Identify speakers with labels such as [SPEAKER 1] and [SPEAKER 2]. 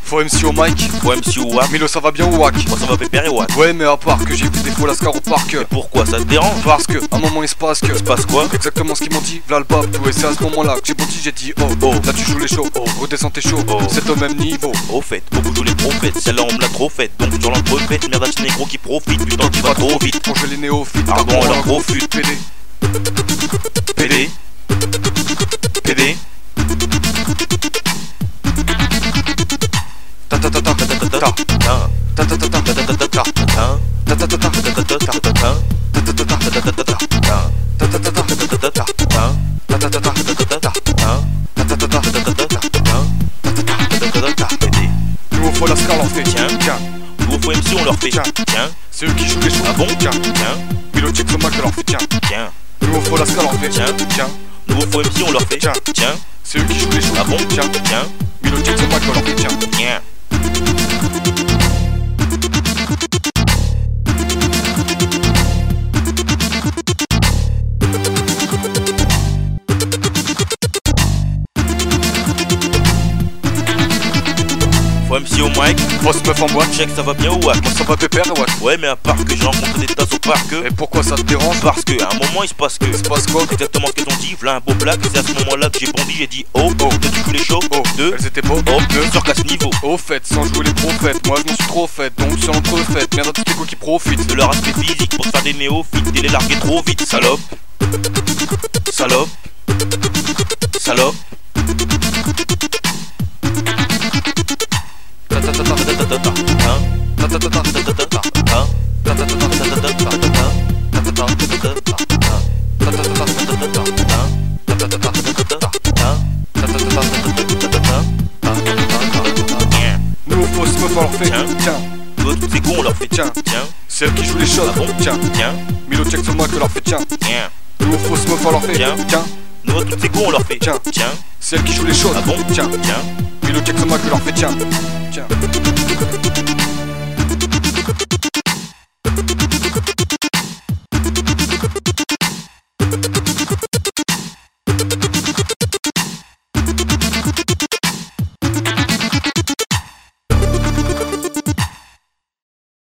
[SPEAKER 1] Faut MC au mic,
[SPEAKER 2] Faut MC ou WAP.
[SPEAKER 1] Milo ça va bien ou wack?
[SPEAKER 2] Moi ça va pépère et wack.
[SPEAKER 1] Ouais mais à part que j'ai vu des faux lascars au parc.
[SPEAKER 2] Et pourquoi ça te dérange?
[SPEAKER 1] Parce que à un moment il se passe que
[SPEAKER 2] Il se passe quoi?
[SPEAKER 1] exactement ce qu'ils m'ont dit, v'là le bab tout. Et c'est à ce moment là que j'ai bondi, j'ai dit oh oh. Là tu joues les shows, oh redescends tes shows,
[SPEAKER 2] Oh.
[SPEAKER 1] c'est au même niveau.
[SPEAKER 2] Au fait, beaucoup jouent les prophètes. Celle-là on me l'a trop faite. Donc sur l'entrefaite, merde à ce négro qui profite. Putain tu vas trop vite.
[SPEAKER 1] Pour jouer les néophytes,
[SPEAKER 2] Pardon, alors profite.
[SPEAKER 1] PD.
[SPEAKER 2] PD PD
[SPEAKER 1] Ta ta ta ta ta ta ta ta ta ta ta ta ta ta ta ta ta. Nouveau faux lascar l'en fait,
[SPEAKER 2] Tiens.
[SPEAKER 1] tiens.
[SPEAKER 2] Nouveau faux MC on leur fait.
[SPEAKER 1] Tiens.
[SPEAKER 2] Tiens.
[SPEAKER 1] C'est eux qui jouent les shows,
[SPEAKER 2] Ah bon?
[SPEAKER 1] tiens.
[SPEAKER 2] Tiens.
[SPEAKER 1] Milo check son Mac leur fait, tiens.
[SPEAKER 2] Tiens.
[SPEAKER 1] Nouveau faux lascar l'en fait,
[SPEAKER 2] Tiens.
[SPEAKER 1] tiens.
[SPEAKER 2] Nouveau faux MC on leur fait.
[SPEAKER 1] Tiens.
[SPEAKER 2] Tiens.
[SPEAKER 1] C'est eux qui jouent les shows,
[SPEAKER 2] Ah bon?
[SPEAKER 1] tiens.
[SPEAKER 2] Tiens.
[SPEAKER 1] Milo check son Mac leur fait, tiens.
[SPEAKER 2] Tiens. Faut MC au mic.
[SPEAKER 1] Fausse meuf en boîte,
[SPEAKER 2] Check ça va bien ou wack?
[SPEAKER 1] moi ça va pépère, ouais.
[SPEAKER 2] Ouais mais à part que j'ai rencontré des tasses au parc.
[SPEAKER 1] Et pourquoi ça te dérange?
[SPEAKER 2] Parce que à un moment il se passe que
[SPEAKER 1] Il se passe quoi?
[SPEAKER 2] exactement ce qu'elles ont dit, v'là un beau blague. C'est à ce moment-là que j'ai bondi, j'ai dit oh,
[SPEAKER 1] Oh.
[SPEAKER 2] toi tu joues les shows,
[SPEAKER 1] Oh,
[SPEAKER 2] deux,
[SPEAKER 1] elles étaient beaux,
[SPEAKER 2] oh,
[SPEAKER 1] deux.
[SPEAKER 2] sûr qu'à ce niveau
[SPEAKER 1] Au fait, sans jouer les prophètes, moi je m'en suis trop fait, donc c'est entre faites, merde à tous les go qui profitent.
[SPEAKER 2] de leur aspect physique pour se faire des néophytes et les larguer trop vite, salope. Salope. Salope.
[SPEAKER 1] Ta ta ta ta ta ta ta.
[SPEAKER 2] Hein?
[SPEAKER 1] Ta ta ta ta ta ta ta ta.
[SPEAKER 2] Hein?
[SPEAKER 1] Ta ta ta ta ta ta ta ta. Ta ta ta ta ta ta ta. Ta ta ta ta ta ta ta. Ta ta ta ta ta ta ta ta. Ta ta ta ta ta ta ta. Ta ta ta ta ta ta ta ta. Ta ta ta ta ta ta ta ta. Nous fausse meuf on leur fait,
[SPEAKER 2] Tiens.
[SPEAKER 1] tiens.
[SPEAKER 2] Toi toutes ces cons on leur fait
[SPEAKER 1] Tiens.
[SPEAKER 2] Tiens.
[SPEAKER 1] C'est elle qui joue les choses,
[SPEAKER 2] Ah bon?
[SPEAKER 1] tiens.
[SPEAKER 2] Tiens.
[SPEAKER 1] Milo check son Mac leur fait, tiens.
[SPEAKER 2] Tiens.
[SPEAKER 1] Nous fausse meuf on leur fait,
[SPEAKER 2] Tiens.
[SPEAKER 1] tiens.
[SPEAKER 2] Nous toutes ces cons on leur fait
[SPEAKER 1] Tiens.
[SPEAKER 2] Tiens.
[SPEAKER 1] C'est elle qui joue les choses,
[SPEAKER 2] Ah bon?
[SPEAKER 1] tiens.
[SPEAKER 2] Tiens.
[SPEAKER 1] Milo check son Mac leur fait, tiens. Tiens.